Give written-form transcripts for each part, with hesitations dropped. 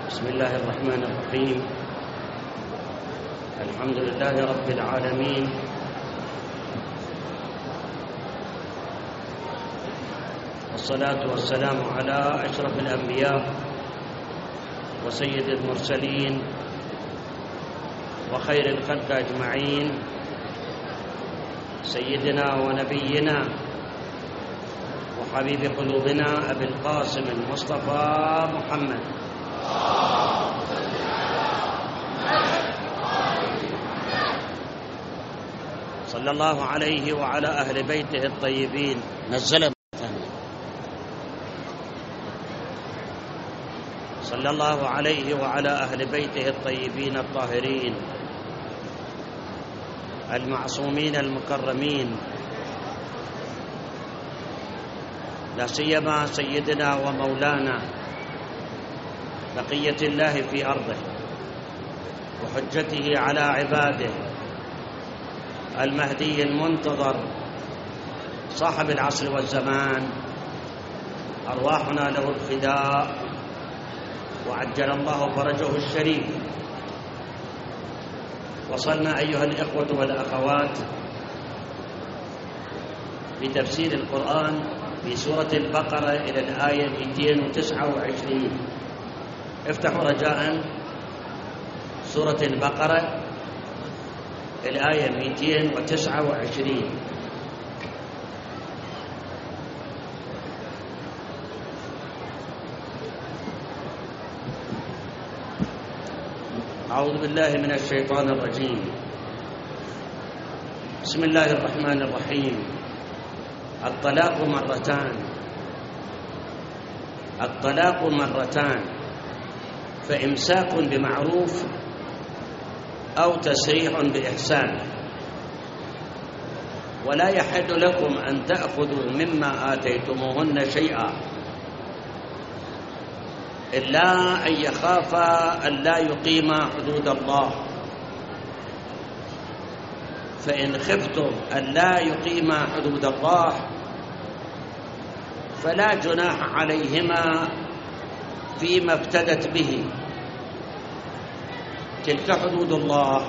بسم الله الرحمن الرحيم. الحمد لله رب العالمين، والصلاة والسلام على أشرف الأنبياء وسيد المرسلين وخير الخلق أجمعين، سيدنا ونبينا وحبيب قلوبنا أبي القاسم المصطفى محمد صلى الله عليه وعلى أهل بيته الطيبين. صلى الله عليه وعلى أهل بيته الطيبين الطاهرين المعصومين المكرمين، لا سيما سيدنا ومولانا بقية الله في أرضه وحجته على عباده، المهدي المنتظر صاحب العصر والزمان، أرواحنا له الفداء وعجل الله فرجه الشريف. وصلنا أيها الإخوة والأخوات بتفسير القرآن في سورة البقرة إلى الآية 229. افتحوا رجاء سورة البقرة الآية 229. أعوذ بالله من الشيطان الرجيم. بسم الله الرحمن الرحيم. الطلاق مرتان، فإمساك بمعروف أو تسريح بإحسان، ولا يحل لكم أن تأخذوا مما آتيتموهن شيئا إلا أن يخافا ألا يقيما حدود الله، فإن خفتم ألا يقيما حدود الله فلا جناح عليهما فيما افتدت به، تلك حدود الله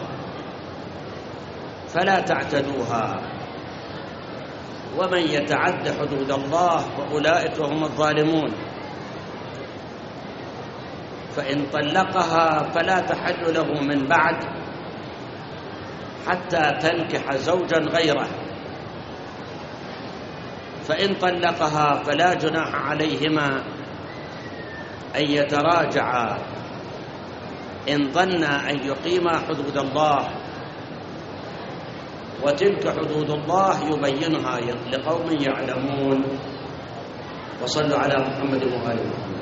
فلا تعتدوها، ومن يتعد حدود الله فأولئك هم الظالمون. فإن طلقها فلا تحل له من بعد حتى تنكح زوجا غيره، فإن طلقها فلا جناح عليهما أن يتراجعا إن ظنا أن يقيما حدود الله، وتلك حدود الله يبينها لقوم يعلمون. وصلوا على محمد وآل محمد.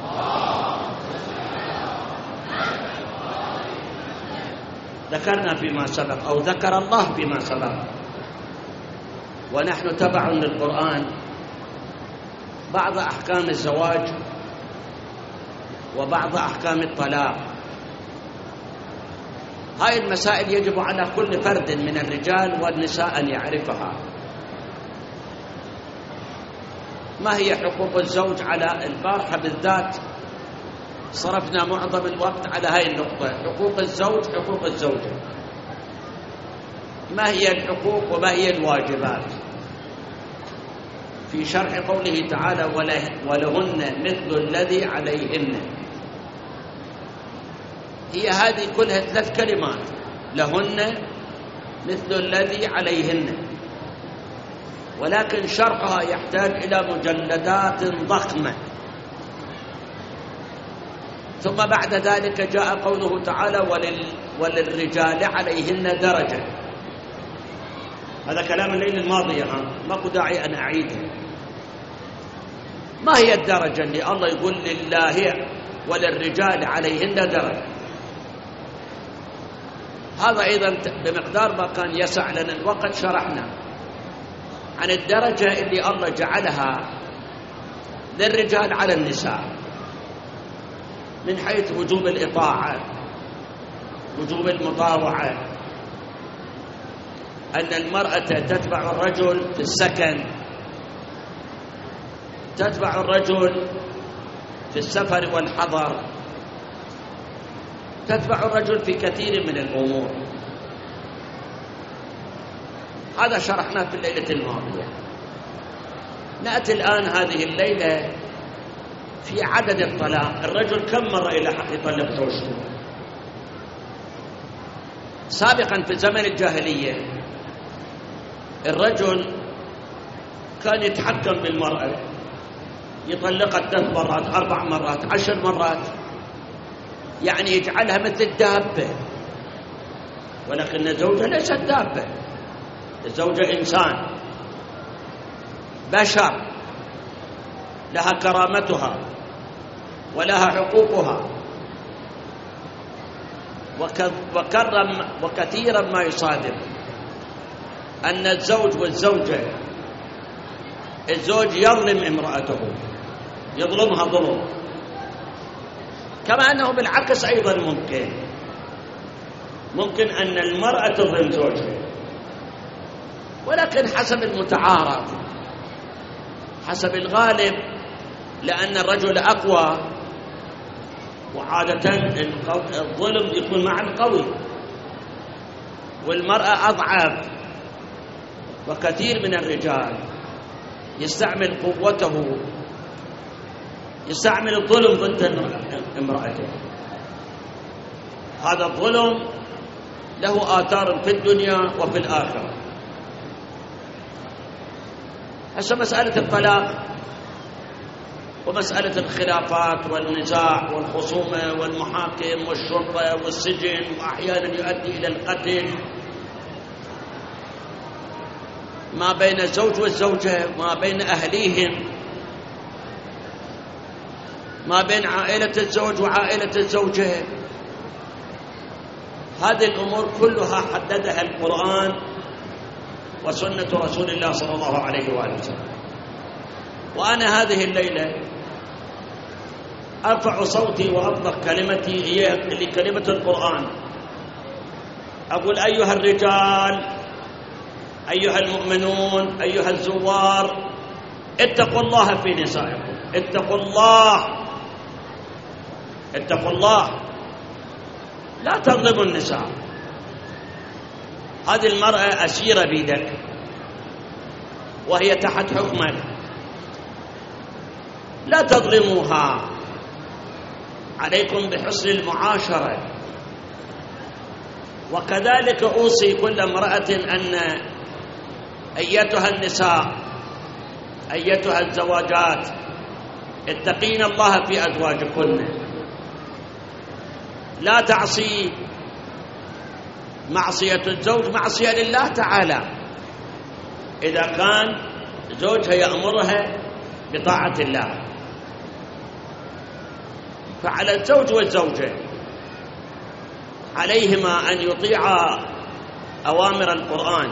ذكرنا فيما سبق، أو ذكر الله فيما سبق، ونحن تبع للقرآن، بعض أحكام الزواج وبعض أحكام الطلاق. هاي المسائل يجب على كل فرد من الرجال والنساء أن يعرفها. ما هي حقوق الزوج على البارحة بالذات صرفنا معظم الوقت على هاي النقطة، حقوق الزوج، حقوق الزوجة، ما هي الحقوق وما هي الواجبات، في شرح قوله تعالى ولهن مثل الذي عليهن. هي هذه كلها 3 كلمات، لهن مثل الذي عليهن، ولكن شرحها يحتاج إلى مجلدات ضخمة. ثم بعد ذلك جاء قوله تعالى وللرجال عليهن درجة. هذا كلام الليل الماضي، ماكو داعي أن أعيده. ما هي الدرجة اللي الله يقول لله وللرجال عليهن درجة؟ هذا أيضا بمقدار ما كان يسع لنا الوقت شرحنا عن الدرجة اللي الله جعلها للرجال على النساء، من حيث وجوب الإطاعة، وجوب المطاوعة، أن المرأة تتبع الرجل في السكن، تتبع الرجل في السفر والحضر، تتبع الرجل في كثير من الأمور. هذا شرحناه في الليلة الماضية. نأتي الآن هذه الليلة في عدد الطلاق. الرجل كم مرة إلى حق يطلق زوجته؟ سابقا في زمن الجاهلية الرجل كان يتحكم بالمرأة، يطلقها 3 مرات 4 مرات 10 مرات، يعني يجعلها مثل الدابة. ولكن الزوجة ليست دابة، الزوجة إنسان بشر، لها كرامتها ولها حقوقها. وكثيرا ما يصادف أن الزوج والزوجة، الزوج يظلم امرأته، يظلمها ظلم، كما أنه بالعكس أيضا ممكن أن المرأة تظلم زوجها، ولكن حسب المتعارف، حسب الغالب، لأن الرجل أقوى، وعادة الظلم يكون مع القوي، والمرأة أضعف. وكثير من الرجال يستعمل قوته، يستعمل الظلم ضد امرأته. هذا الظلم له آثار في الدنيا وفي الآخرة. هسه مسألة الطلاق ومسألة الخلافات والنزاع والخصومة والمحاكم والشرطة والسجن، وأحيانا يؤدي إلى القتل ما بين الزوج والزوجة، ما بين أهليهم، ما بين عائلة الزوج وعائلة الزوجة. هذه الأمور كلها حددها القرآن وسنة رسول الله صلى الله عليه وآله وسلم. وأنا هذه الليلة أرفع صوتي وأطلق كلمتي هي لكلمة القرآن. أقول: أيها الرجال، أيها المؤمنون، أيها الزوار، اتقوا الله في نسائكم، اتقوا الله، اتقوا الله، لا تظلموا النساء. هذه المرأة أسيرة بيدك وهي تحت حكمك، لا تظلموها. عليكم بحسن المعاشرة. وكذلك أوصي كل امرأة أن أيتها النساء، أيتها الزواجات، اتقين الله في أزواجكن، لا تعصي. معصية الزوج معصية لله تعالى إذا كان زوجها يأمرها بطاعة الله. فعلى الزوج والزوجة عليهما أن يطيعا أوامر القرآن،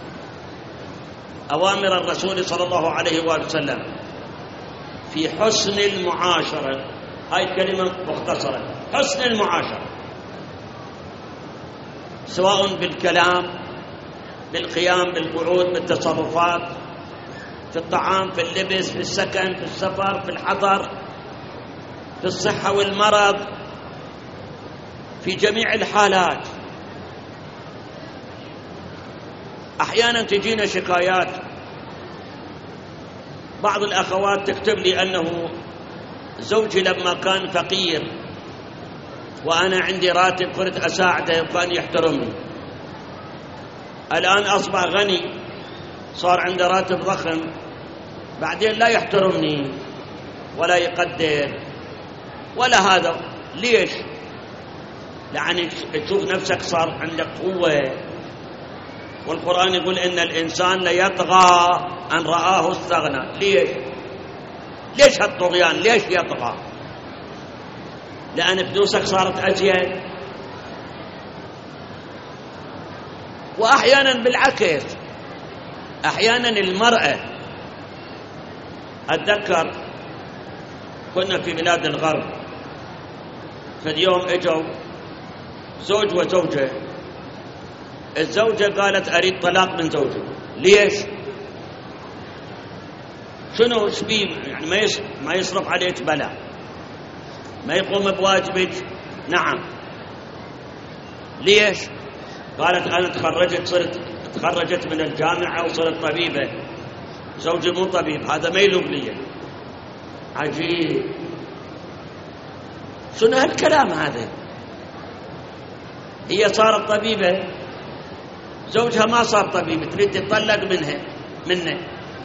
أوامر الرسول صلى الله عليه وآله وسلم في حسن المعاشرة. هاي كلمة مختصرة: حسن المعاشرة، سواء بالكلام، بالقيام، بالقعود، بالتصرفات، في الطعام، في اللبس، في السكن، في السفر، في الحضر، في الصحة والمرض، في جميع الحالات. أحيانا تجينا شكايات، بعض الأخوات تكتب لي أنه زوجي لما كان فقير وأنا عندي راتب كنت أساعده وكان يحترمني، الآن أصبح غني صار عنده راتب ضخم، بعدين لا يحترمني ولا يقدر ولا هذا. ليش؟ يعني تشوف نفسك صار عندك قوة، والقرآن يقول إن الإنسان ليطغى أن رآه استغنى. ليش هالطغيان؟ ليش يطغى؟ لأن فلوسك صارت أزيد. وأحيانا بالعكس، أحيانا المرأة، أتذكر كنا في بلاد الغرب، فاليوم اجوا زوج وزوجة، الزوجة قالت أريد طلاق من زوجي. ليش؟ شنو شبيه؟ يعني ما يصرف عليك؟ بلا. ما يقوم بواجبك؟ نعم. ليش؟ قالت أنا تخرجت من الجامعة وصرت طبيبة، زوجي مو طبيب، هذا ما يلوق لي. عجيب، شنو هالكلام هذا؟ هي صارت طبيبة، زوجها ما صار طبيب، تريد تطلق منه.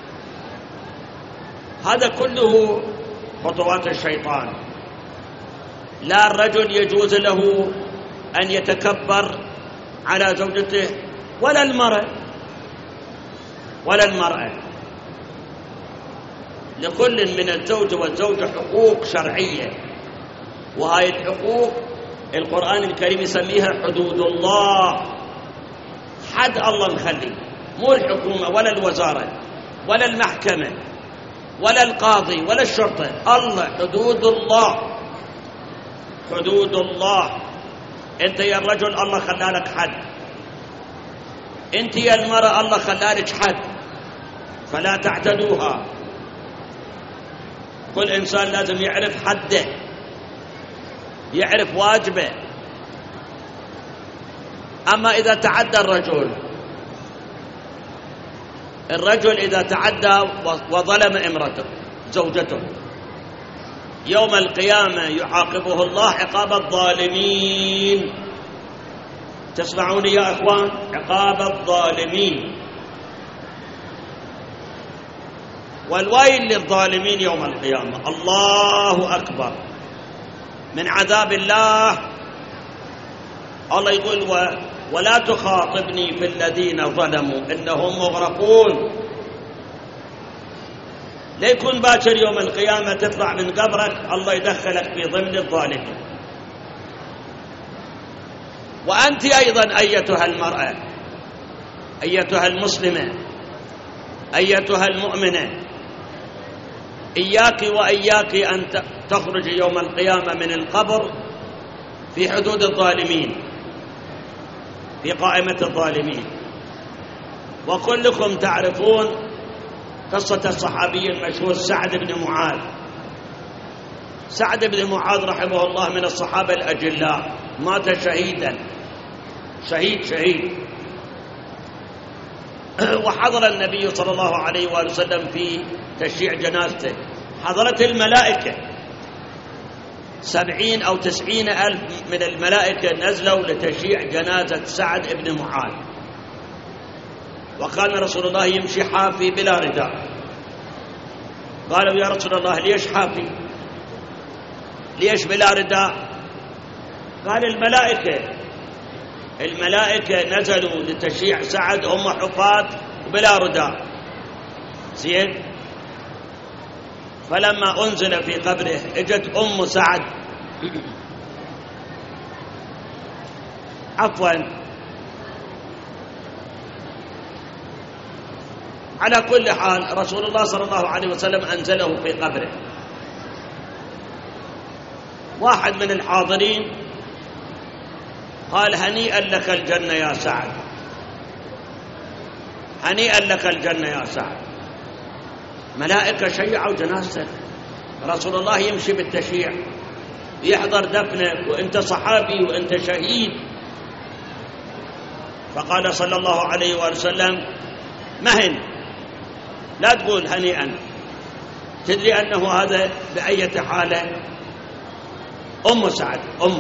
هذا كله خطوات الشيطان. لا الرجل يجوز له أن يتكبر على زوجته ولا المرأة. لكل من الزوج والزوجة حقوق شرعية، وهاي الحقوق القرآن الكريم يسميها حدود الله. حد الله مخلي، مو الحكومة ولا الوزارة ولا المحكمة ولا القاضي ولا الشرطة، الله حدود الله. حدود الله. انت يا الرجل الله خلالك حد، انت يا المرأة الله خلالك حد، فلا تعتدوها. كل إنسان لازم يعرف حده، يعرف واجبه. أما إذا تعدى الرجل إذا تعدى وظلم امرأته زوجته، يوم القيامة يعاقبه الله عقاب الظالمين. تسمعوني يا أخوان؟ عقاب الظالمين. والويل للظالمين يوم القيامة. الله أكبر من عذاب الله. الله يقول ولا تخاطبني في الذين ظلموا إنهم مغرقون. ليكون باكر يوم القيامة تطلع من قبرك الله يدخلك في ضمن الظالمين. وأنت أيضا أيتها المرأة، أيتها المسلمة، أيتها المؤمنة، إياك وإياك أن تخرج يوم القيامة من القبر في حدود الظالمين، في قائمة الظالمين. وكلكم تعرفون قصة الصحابي المشهور سعد بن معاذ. سعد بن معاذ رحمه الله من الصحابة الأجلاء، مات شهيدا، شهيد. وحضر النبي صلى الله عليه وآله وسلم في تشييع جنازته. حضرت الملائكة 70 أو 90 ألف من الملائكة نزلوا لتشييع جنازة سعد بن معاذ. وكان رسول الله يمشي حافي بلا رداء. قالوا يا رسول الله ليش حافي؟ ليش بلا رداء؟ قال الملائكة نزلوا لتشييع سعد هم حفاة بلا رداء. زين. فلما أنزل في قبره اجت أم سعد عفوا على كل حال رسول الله صلى الله عليه وسلم أنزله في قبره. واحد من الحاضرين قال هنيئا لك الجنة يا سعد، هنيئا لك الجنة يا سعد. ملائكة شيعوا جنازتك، رسول الله يمشي بالتشييع يحضر دفنك وانت صحابي وانت شهيد. فقال صلى الله عليه وآله وسلم مهن، لا تقول هنيئا. تدري أنه هذا بأية حالة؟ أم سعد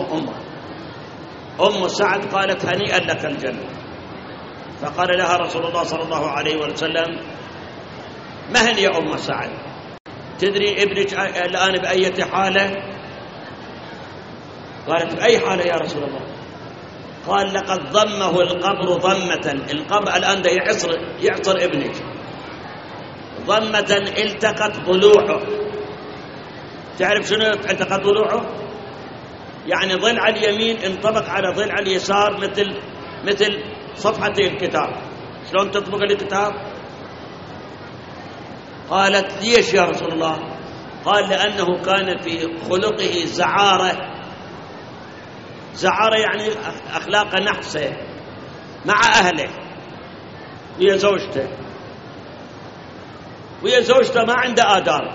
أم سعد قالت هنيئا لك الجنة. فقال لها رسول الله صلى الله عليه وسلم مهن يا أم سعد، تدري ابنك الآن بأية حالة؟ قالت بأي حالة يا رسول الله؟ قال لقد ضمه القبر ضمة، القبر الآن ده يعصر ابنك ضمة التقت ضلوعه. تعرف شنو التقت ضلوعه؟ يعني ضلع اليمين انطبق على ضلع اليسار مثل صفحتي الكتاب. شلون تطبق الكتاب؟ قالت ليش يا رسول الله؟ قال لأنه كان في خلقه زعارة يعني أخلاق نحسة مع أهله ويا زوجته ما عنده آداب،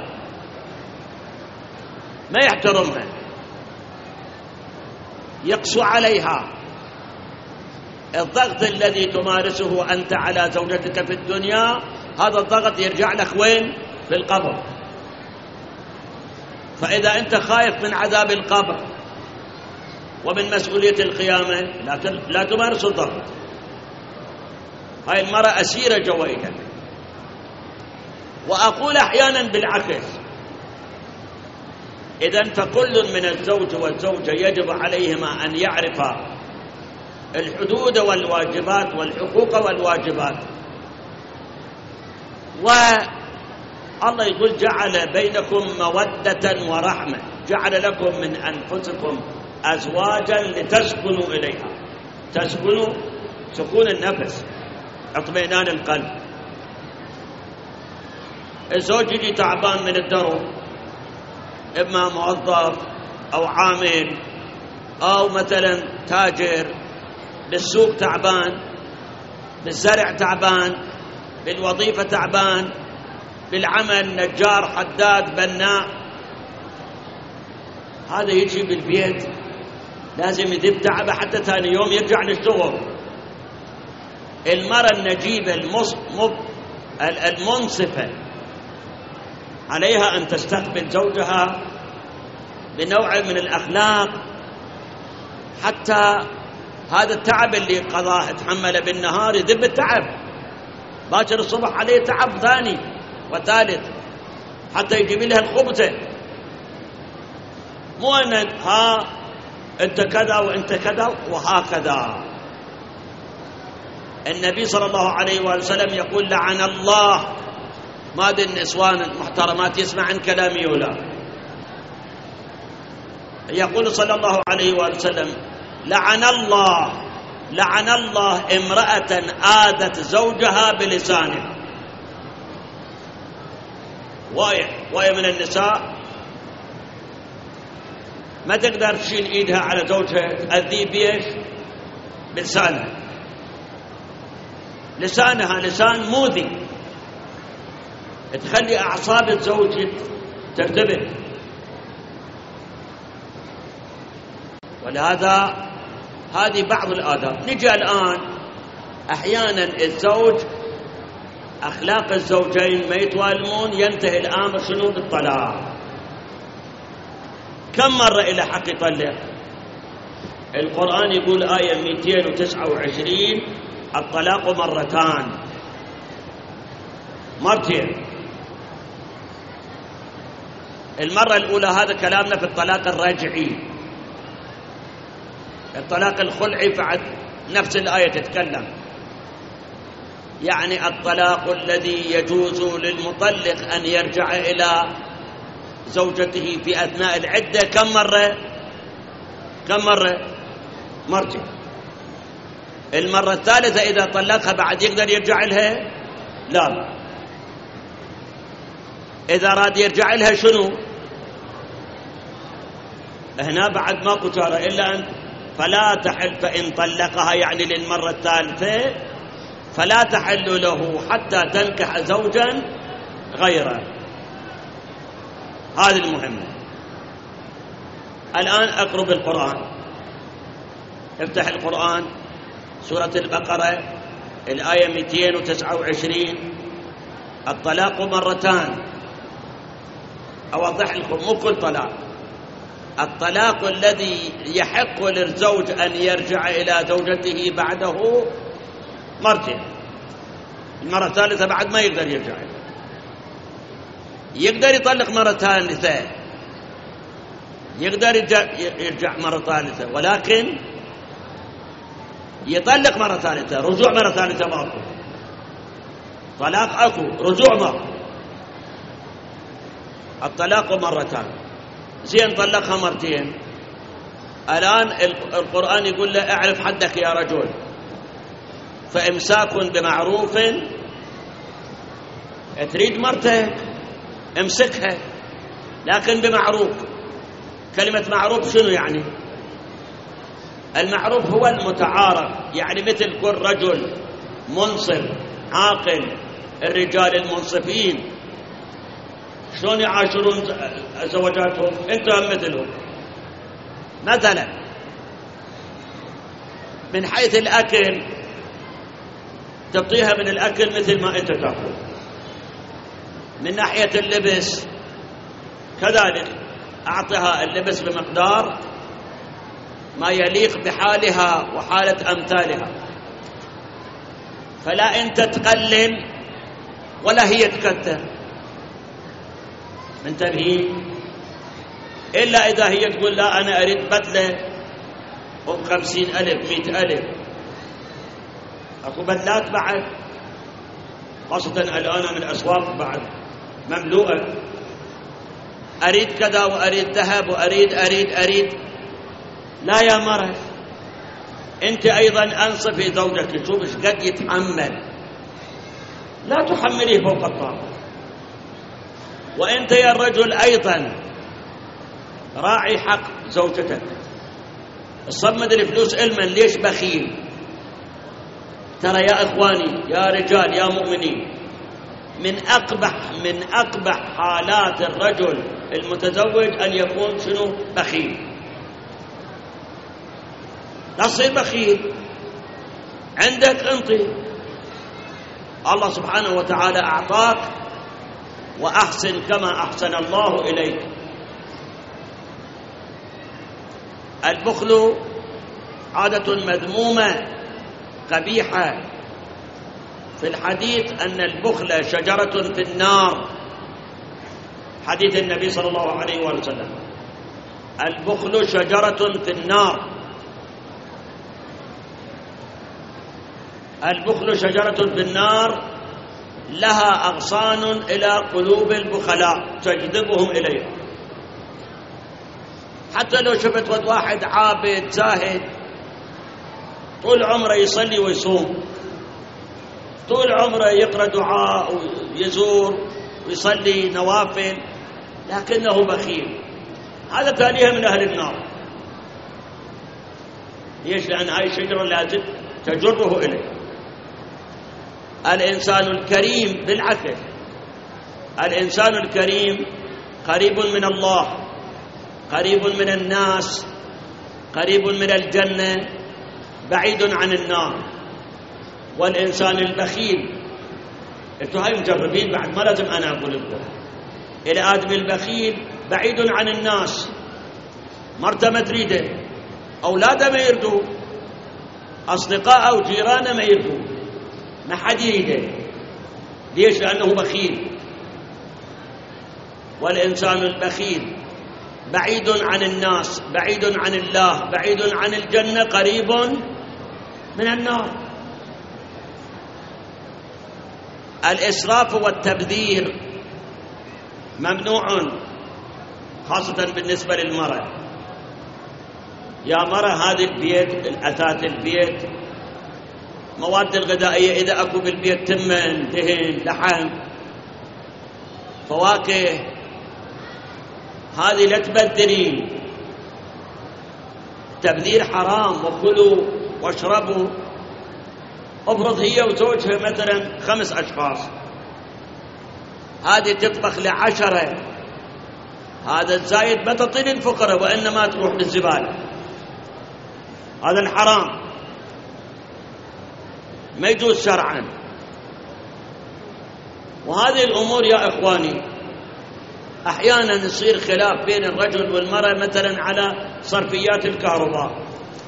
ما يحترمها، يقسو عليها، الضغط الذي تمارسه أنت على زوجتك في الدنيا هذا الضغط يرجع لك وين؟ في القبر. فإذا أنت خايف من عذاب القبر ومن مسؤولية القيامة لا تمارس الضغط. هاي المرأة أسيرة جويلك. وأقول أحيانا بالعكس، إذن فكل من الزوج والزوجة يجب عليهما أن يعرفا الحدود والواجبات والحقوق والواجبات. والله يقول جعل بينكم مودة ورحمة، جعل لكم من أنفسكم أزواجا لتسكنوا إليها. تسكنوا سكون النفس، اطمئنان القلب. الزوج يجي تعبان من الدرب، إما موظف أو عامل أو مثلا تاجر، بالسوق تعبان، بالزرع تعبان، بالوظيفة تعبان، بالعمل نجار حداد بناء. هذا يجي بالبيت لازم يذب تعبه حتى ثاني يوم يرجع للشغل. المرأة النجيبة المنصفة عليها أن تستقبل زوجها بنوع من الأخلاق، حتى هذا التعب اللي قضاه تحمله بالنهار يذب التعب، باكر الصبح عليه تعب ثاني وثالث حتى يجيب لها الخبزة. مو أن أنت كذا وأنت كذا وهكذا. النبي صلى الله عليه وسلم يقول لعن الله، ما ادري النسوان المحترمات يسمعن كلامي ولا. يقول صلى الله عليه وسلم لعن الله امرأة آذت زوجها بلسانها. واية من النساء ما تقدر تشيل ايدها على زوجها، تأذيه بيش؟ بلسانها. لسانها لسان مؤذي، تخلي أعصاب الزوج ترتبك. ولهذا هذه بعض الآداب. نجي الآن أحيانا الزوج أخلاق الزوجين ما يتوالمون، ينتهي الأمر شنو؟ بالطلاق. كم مرة إلى حق يطلق؟ القرآن يقول آية 229 الطلاق مرتين. المرة الأولى هذا كلامنا في الطلاق الرجعي. الطلاق الخلعي بعد نفس الآية تتكلم، يعني الطلاق الذي يجوز للمطلق أن يرجع إلى زوجته في أثناء العدة كم مرة؟ مرتين. المرة الثالثة إذا طلقها بعد يقدر يرجع لها؟ لا. إذا راد يرجع لها شنو؟ هنا بعد ماكو شارة إلا أن فلا تحل، فإن طلقها يعني للمرة الثالثة فلا تحل له حتى تنكح زوجا غيره. هذه المهمة. الآن أقرب القرآن. افتح القرآن سورة البقرة الآية 229 الطلاق مرتان. أوضح لكم مو كل طلاق. الطلاق الذي يحق للزوج أن يرجع إلى زوجته بعده مرتين. المرة الثالثة بعد ما يقدر يرجع، يقدر يطلق مرة ثالثة، يقدر يرجع مرة ثالثة، ولكن يطلق مرة ثالثة. رجوع مرة ثالثة ماكو. طلاق أكو، رجوع ماكو. الطلاق مرتان. زين طلقها مرتين، الآن القرآن يقول له اعرف حدك يا رجل، فإمساك بمعروف. تريد مرتك امسكها لكن بمعروف. كلمة معروف شنو يعني؟ المعروف هو المتعارف، يعني مثل كل رجل منصف عاقل. الرجال المنصفين شلون يعاشرون زوجاتهم؟ انتم مثلهم. مثلا من حيث الأكل تعطيها من الأكل مثل ما أنت تأكل، من ناحية اللبس كذلك أعطها اللبس بمقدار ما يليق بحالها وحالة أمثالها، فلا أنت تقلل ولا هي تكثر، منتبهين؟ إلا إذا هي تقول لا أنا أريد بدلة ب50,000 100,000. أكو بدلات بعد، خاصة الآن من الأسواق بعد مملوءة، أريد كذا وأريد ذهب وأريد. لا يا مرة، أنت أيضا أنصفي زوجك، شوف ايش قد يتحمل، لا تحمليه فوق الطاقة. وأنت يا الرجل أيضا راعي حق زوجتك، الصمد الفلوس علما ليش بخيل. ترى يا إخواني يا رجال يا مؤمنين، من أقبح حالات الرجل المتزوج أن يكون شنو؟ بخيل. لا تصير بخيل، عندك انطي، الله سبحانه وتعالى أعطاك، وأحسن كما أحسن الله إليك. البخل عادة مذمومة قبيحة، في الحديث أن البخل شجرة في النار، حديث النبي صلى الله عليه وسلم، البخل شجرة في النار، البخل شجرة في النار لها أغصان إلى قلوب البخلاء تجذبهم إليها. حتى لو شفت واحد عابد زاهد طول عمره يصلي ويصوم، طول عمره يقرأ دعاء ويزور ويصلي نوافل، لكنه بخيل، هذا تاليها من أهل النار. ليش؟ لأن هاي الشجرة لازم تجره إليه. الإنسان الكريم بالعكس، الإنسان الكريم قريب من الله، قريب من الناس، قريب من الجنة، بعيد عن النار. والإنسان البخيل، انتوا هاي مجربين بعد، ما لازم أنا أقول لكم، الآدم البخيل بعيد عن الناس، مرته ما تريده، أولاده ما يردوه، أصدقاء أو جيرانه ما يردوه، ما حد يريده. ليش؟ لأنه بخيل. والإنسان البخيل بعيد عن الناس، بعيد عن الله، بعيد عن الجنة، قريب من النار. الإسراف والتبذير ممنوع، خاصة بالنسبة للمرأة. يا مرأة هذه البيت، الأثاث البيت، مواد الغذائية إذا أكو بالبيت، تمن، دهن، لحم، فواكه، هذه لا تبذرين، تبذير حرام. وكلوا واشربوا. افرض هي وزوجها مثلا 5 أشخاص، هذه تطبخ ل10، هذا الزايد ما تعطي للفقراء وإنما تروح للزبالة، هذا الحرام ما يجوز شرعا. وهذه الأمور يا إخواني أحيانا يصير خلاف بين الرجل والمرأة مثلا على صرفيات الكهرباء.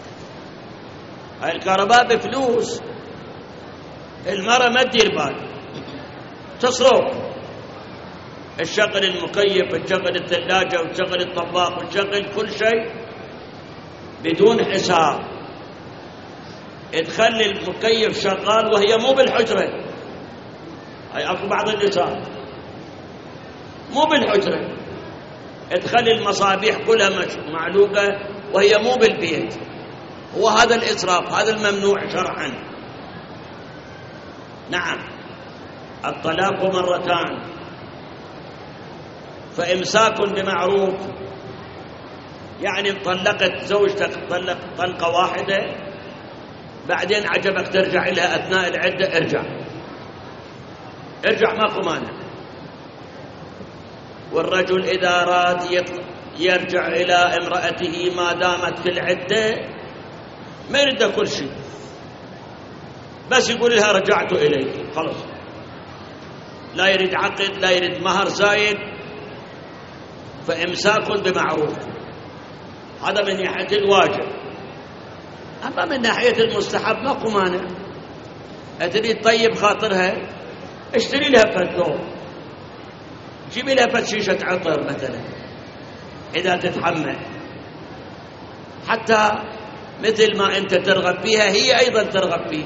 الكهرباء بفلوس، المرأة ما تدير بال، تصرف، تشغل المكيف وتشغل الثلاجة وتشغل الطباخ وتشغل كل شيء بدون حساب، تخلي المكيف شغال وهي مو بالحجرة. هاي أكو بعض النساء مو بالحجرة، تخلي المصابيح كلها معلوقة وهي مو بالبيت. هو هذا الإسراف، هذا الممنوع شرعا. نعم، الطلاق مرتان، فإمساك بمعروف، يعني طلقت زوجتك طلقة واحدة، بعدين عجبك ترجع لها أثناء العدة، ارجع ماكو مانع. والرجل إذا أراد يرجع إلى امرأته ما دامت في العدة ما يريد كل شيء، بس يقول لها رجعت إليك خلاص، لا يريد عقد، لا يريد مهر زايد، فإمساك بمعروف. هذا من ناحية الواجب. أما من ناحية المستحب ماكو مانع، تريد طيب خاطرها اشتري لها فتوب، جيبي لها فتشيشة عطر مثلا إذا تتحمل، حتى مثل ما أنت ترغب فيها هي أيضا ترغب فيه.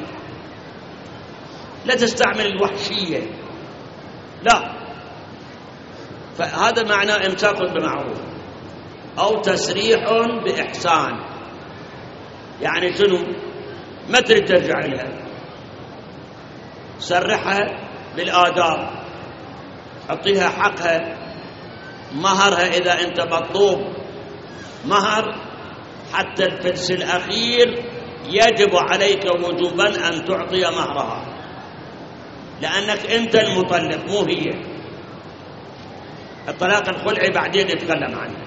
لا تستعمل الوحشية، لا. فهذا معنى إمساك بمعروف أو تسريح بإحسان. يعني شنو؟ ما تريد ترجع لها، سرحها بالآداب، أعطيها حقها، مهرها إذا أنت مطلوب مهر، حتى الفلس الأخير يجب عليك وجوبا أن تعطي مهرها، لأنك أنت المطلق مو هي. الطلاق الخلعي بعدين نتكلم عنه.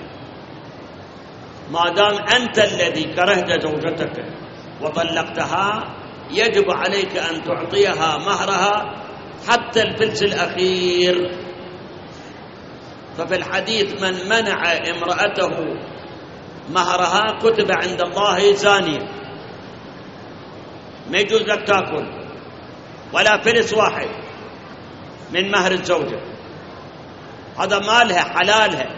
ما دام أنت الذي كرهت زوجتك وطلقتها يجب عليك أن تعطيها مهرها حتى الفلس الأخير. ففي الحديث من منع امرأته مهرها كتب عند الله زانية، ما يجوز لك تأكل ولا فلس واحد من مهر الزوجة، هذا مالها حلالها.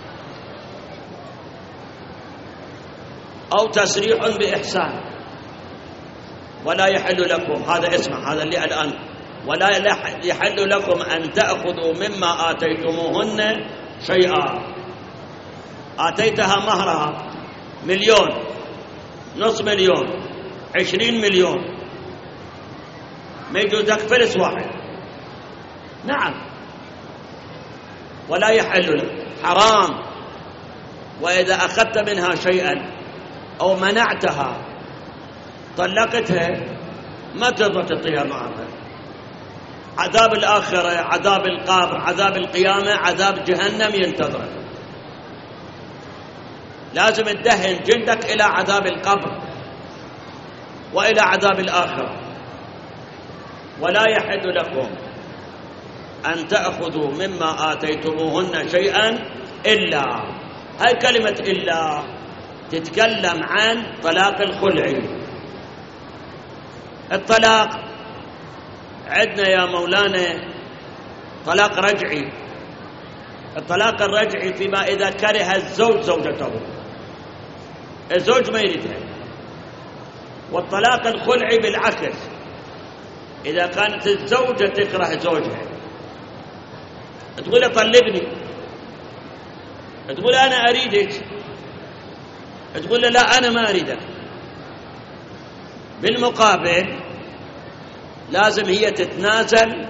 أو تسريح بإحسان، ولا يحل لكم، هذا اسمع، هذا اللي الآن، ولا يحل لكم أن تأخذوا مما آتيتموهن شيئا. آتيتها مهرها 1,000,000، نصف مليون، 20 مليون، ما يجوز لك فلس واحد. نعم، ولا يحل لك، حرام. وإذا أخذت منها شيئا أو منعتها طلقتها ما تقدر تعطيها مهرها. عذاب الآخرة، عذاب القبر، عذاب القيامة، عذاب جهنم ينتظرك. لازم تدهن جلدك إلى عذاب القبر وإلى عذاب الآخرة. ولا يحل لكم أن تأخذوا مما آتيتموهن شيئا إلا، هاي كلمة إلا تتكلم عن طلاق الخلعي. الطلاق عندنا يا مولانا طلاق رجعي. الطلاق الرجعي فيما إذا كره الزوج زوجته، الزوج ما يريدها. والطلاق الخلعي بالعكس، إذا كانت الزوجة تكره زوجها، تقول له طلقني، تقول أنا أريدك، تقول له لا أنا ما أريدك. بالمقابل لازم هي تتنازل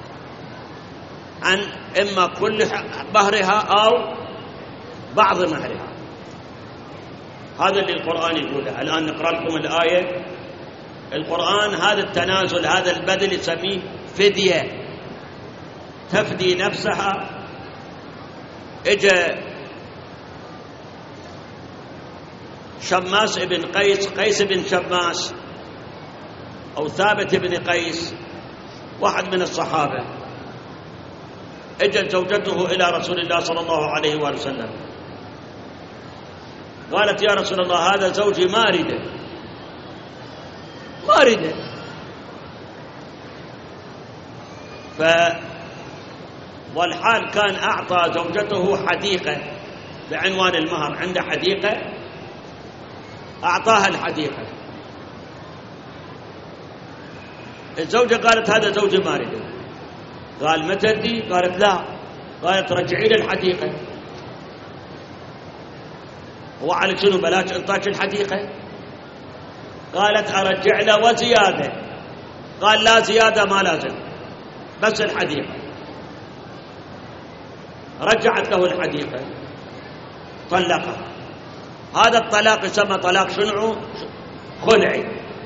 عن إما كل مهرها أو بعض مهرها. هذا اللي القرآن يقوله. الآن نقرأ لكم الآية. القرآن هذا التنازل، هذا البذل يسميه فدية، تفدي نفسها. إجا شماس ابن قيس بن شماس أو ثابت بن قيس، واحد من الصحابة، اجت زوجته إلى رسول الله صلى الله عليه وآله وسلم، قالت يا رسول الله هذا زوجي ما أريده. والحال كان أعطى زوجته حديقة بعنوان المهر، عنده حديقة أعطاها الحديقة. الزوجة قالت هذا زوجي ما أريده. قال متى تدي؟ قالت لا. قالت رجعي لي الحديقة. هو على شنو بلاش انطاك الحديقة؟ قالت أرجع له وزيادة. قال لا زيادة ما لازم، بس الحديقة. رجعت له الحديقة، طلقها. هذا الطلاق يسمى طلاق شنو؟ خلعي.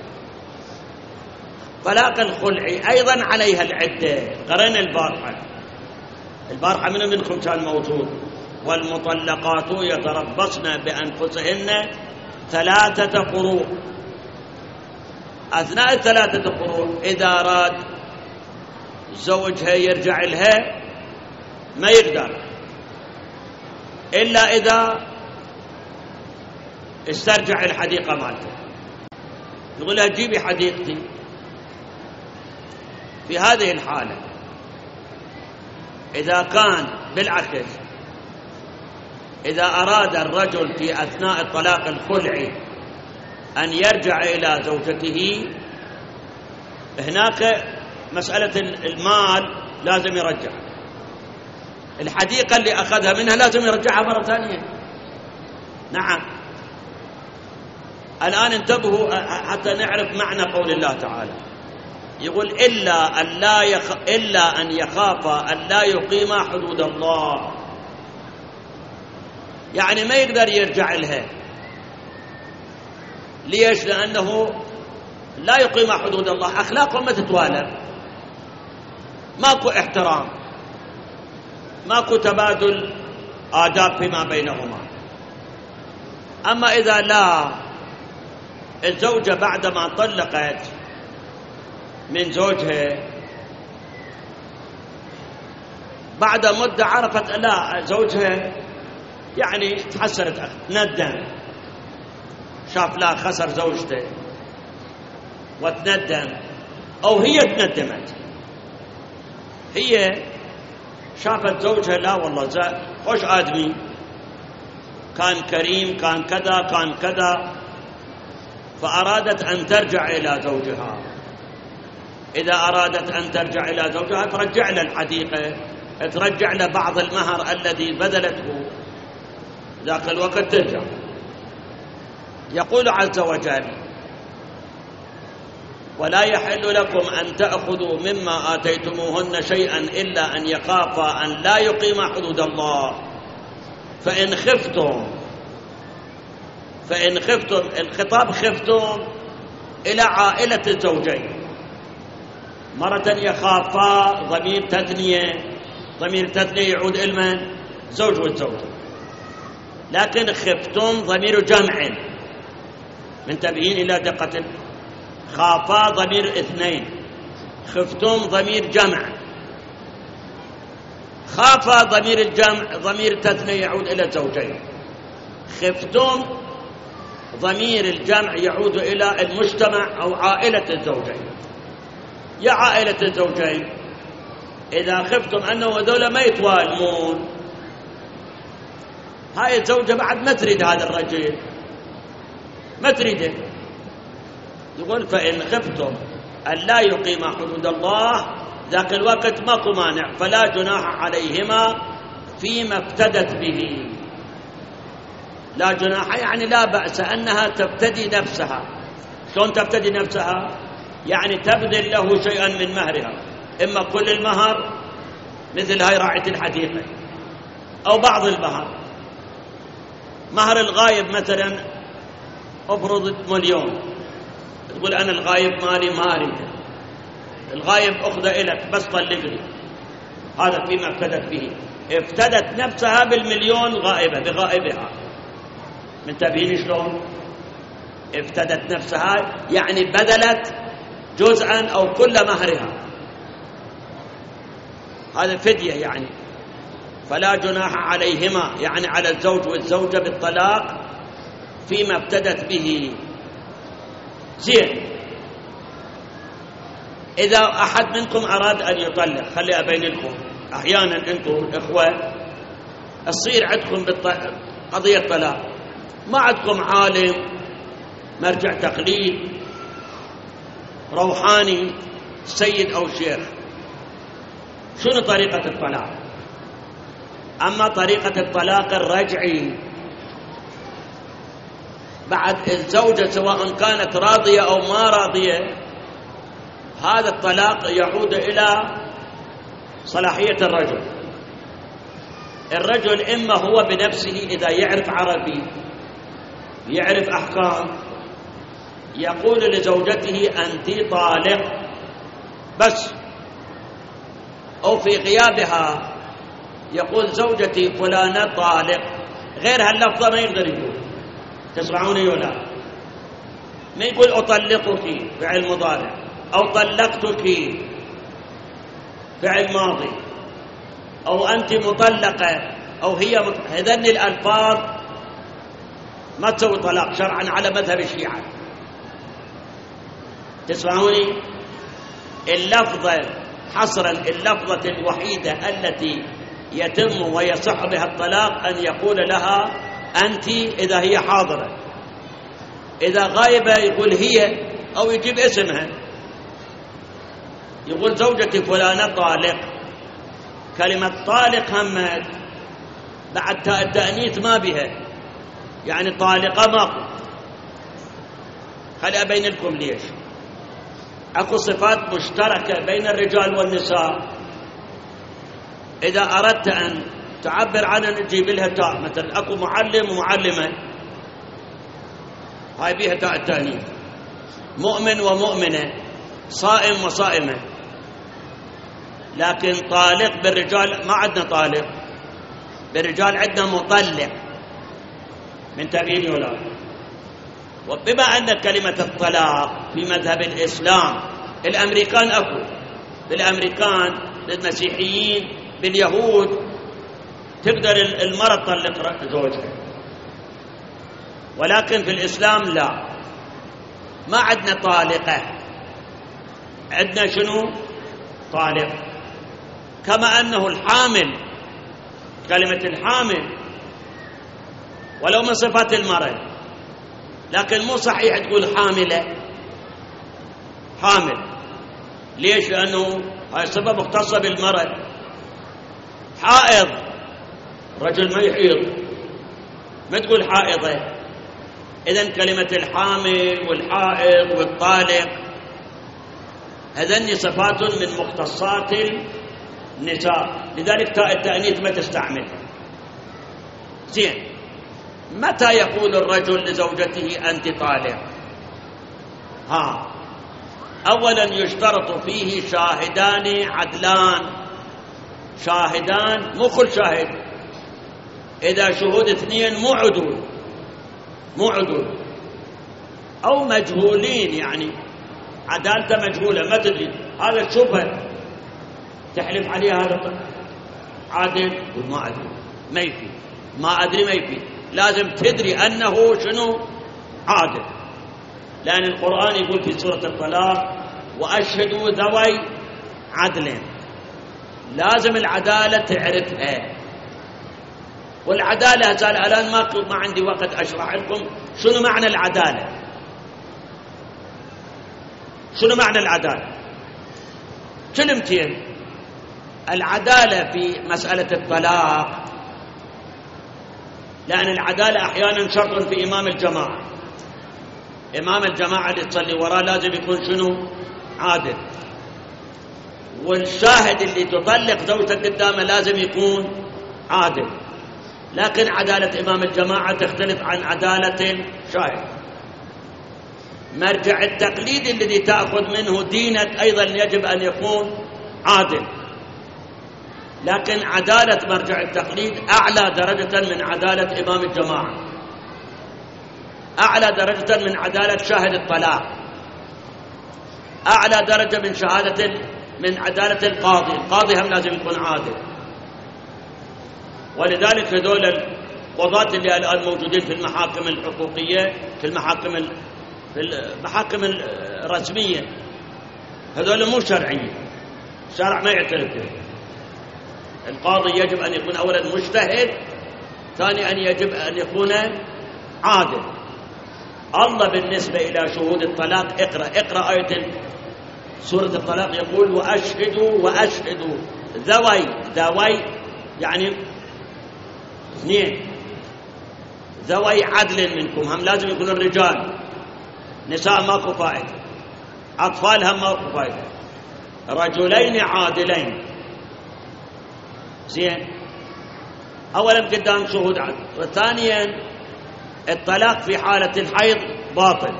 طلاق الخلعي أيضا عليها العدة. قرأنا البارحة منكم كان موجود. والمطلقات يتربصن بأنفسهن 3 قروء. أثناء الثلاثة قروء إذا أراد زوجها يرجع لها ما يقدر إلا إذا استرجع الحديقة مالته، يقول لها جيبي حديقتي. في هذه الحالة إذا كان بالعكس، إذا أراد الرجل في أثناء الطلاق الخلعي أن يرجع إلى زوجته، هناك مسألة المال لازم يرجع، الحديقة اللي أخذها منها لازم يرجعها مرة ثانية. نعم. الآن انتبهوا حتى نعرف معنى قول الله تعالى، يقول إلا أن يخافا أن لا يقيما حدود الله، يعني ما يقدر يرجع لها. ليش؟ لأنه لا يقيم حدود الله، أخلاقهم ما تتوالى، ماكو احترام، ماكو تبادل آداب فيما بينهما. أما إذا لا، الزوجة بعدما طلقت من زوجها بعد مدة عرفت لا زوجها يعني تحسرت، ندم، شاف لا خسر زوجته وتندم، أو هي تندمت، هي شافت زوجها لا والله خوش آدمي، كان كريم، كان كذا كان كذا، فأرادت أن ترجع إلى زوجها. إذا أرادت أن ترجع إلى زوجها ترجع له الحديقة، ترجع له بعض المهر الذي بذلته، ذاك الوقت ترجع. يقول عز وجل: ولا يحل لكم أن تأخذوا مما آتيتموهن شيئا إلا أن يخافا أن لا يقيما حدود الله فإن خفتم، الخطاب خفتم إلى عائلة الزوجين، مرة يخافا ضمير تثنية يعود إلى من؟ زوج والزوجة، لكن خفتم ضمير جمع، منتبهين إلى دقة، خافا ضمير اثنين، خفتم ضمير جمع، خافا ضمير الجمع ضمير تثنية يعود إلى الزوجين، خفتم ضمير الجمع يعود إلى المجتمع أو عائلة الزوجين. يا عائلة الزوجين، إذا خفتم أنه هذول ما يتوالمون، هاي الزوجة بعد ما تريد هذا الرجل، ما تريده، يقول فإن خفتم أن لا يقيما حدود الله ذاك الوقت ماكو مانع، فلا جناح عليهما فيما افتدت به. لا جناح يعني لا بأس أنها تفتدي نفسها. شلون تفتدي نفسها؟ يعني تبذل له شيئا من مهرها، إما كل المهر مثل هاي راعية الحديقة، أو بعض المهر. مهر الغايب مثلا أفرض 1,000,000، تقول أنا الغايب مالي مالي، الغايب أخذ إلك بس طلقني، هذا فيما افتدت به، افتدت نفسها ب1,000,000 غائبة بغائبها. منتبهين شلون؟ افتدت نفسها يعني بذلت جزءا أو كل مهرها، هذا فدية يعني. فلا جناح عليهما يعني على الزوج والزوجة بالطلاق فيما ابتدت به. زين، إذا أحد منكم أراد أن يطلق، خلي أبين لكم، أحيانا أنتم إخوة تصير عندكم قضية طلاق، ما عندكم عالم مرجع تقليد روحاني سيد أو شيخ، شنو طريقة الطلاق؟ أما طريقة الطلاق الرجعي بعد الزوجة سواء كانت راضية أو ما راضية، هذا الطلاق يعود إلى صلاحية الرجل إما هو بنفسه إذا يعرف عربي يعرف أحكام يقول لزوجته أنت طالق بس، أو في غيابها يقول زوجتي فلانة طالق، غير هاللفظة ما يقدر يقول. تسمعوني ولا؟ ما يقول أطلقك فعل مضارع أو طلقتك فعل ماضي أو أنت مطلقة أو هي هذين الألفاظ ما تسوي طلاق شرعا على مذهب الشيعة. تسمعوني؟ اللفظة حصرا اللفظة الوحيدة التي يتم ويصح بها الطلاق أن يقول لها أنت إذا هي حاضرة، إذا غائبة يقول هي أو يجيب اسمها، يقول زوجتي فلانة طالق. كلمة طالق همت بعد التأنيث ما بها، يعني طالقة ماكو. خلي أبين لكم ليش. أكو صفات مشتركة بين الرجال والنساء، إذا أردت أن تعبر عنها نجيب لها تاء، مثلا أكو معلم ومعلمة، هاي بيها تاء التأنيث. مؤمن ومؤمنة، صائم وصائمة. لكن طالق بالرجال ما عندنا طالق، بالرجال عندنا مطلق من تبيين ولا. وبما أن كلمة الطلاق في مذهب الإسلام الأمريكان أكو، بالأمريكان للمسيحيين باليهود تقدر المرأة تطلق زوجها، ولكن في الإسلام لا، ما عندنا طالقة، عندنا شنو؟ طالق. كما أنه الحامل، كلمة الحامل ولو من صفات المرأة، لكن مو صحيح تقول حاملة، حامل. ليش؟ لأنه هاي سبب مختصة بالمرأة. حائض، رجل ما يحيض، ما تقول حائضة. إذن كلمة الحامل والحائض والطالق هذني صفات من مختصات النساء، لذلك تاء التأنيث ما تستعمل. زين، متى يقول الرجل لزوجته أنت طالق؟ أولا يشترط فيه شاهدان عدلان، شاهدان مو كل شاهد، إذا شهود اثنين مو عدول، مو عدول، أو مجهولين، يعني عدالته مجهولة ما تدري، هذا الشبهة تحلف عليه هذا عادل وما أدري، ما يفيد، ما أدري ما يفيد، لازم تدري أنه شنو عادل. لأن القرآن يقول في سورة الطلاق وأشهدوا ذوي عدل، لازم العدالة تعرفها. والعدالة الآن ما عندي وقت أشرح لكم شنو معنى العدالة. شنو معنى العدالة؟ كلمتين. العدالة في مسألة الطلاق، لأن العدالة أحيانا شرط في إمام الجماعة، إمام الجماعة اللي تصلي وراه لازم يكون شنو؟ عادل. والشاهد اللي تطلق زوجتك قدامه لازم يكون عادل. لكن عدالة إمام الجماعة تختلف عن عدالة الشاهد. مرجع التقليد الذي تأخذ منه دينك أيضا يجب أن يكون عادل، لكن عدالة مرجع التقليد أعلى درجة من عدالة إمام الجماعة، أعلى درجة من عدالة شاهد الطلاق، أعلى درجة من عدالة القاضي. القاضي هم لازم يكون عادل. ولذلك هذول القضاة اللي الآن موجودين في المحاكم الحقوقية، في المحاكم الرسمية، هذول مو شرعيين، الشرع ما يعترف به. القاضي يجب أن يكون أولا مجتهد، ثانيا أن يجب أن يكون عادل. الله بالنسبة إلى شهود الطلاق، اقرأ آية سورة الطلاق يقول وأشهدوا ذوي يعني اثنين، ذوي عدل منكم، هم لازم يكونوا الرجال، نساء ماكو فائدة، أطفال هم ماكو فائدة، رجلين عادلين. زين، أولا قدام شهود عدل، وثانيا الطلاق في حالة الحيض باطل،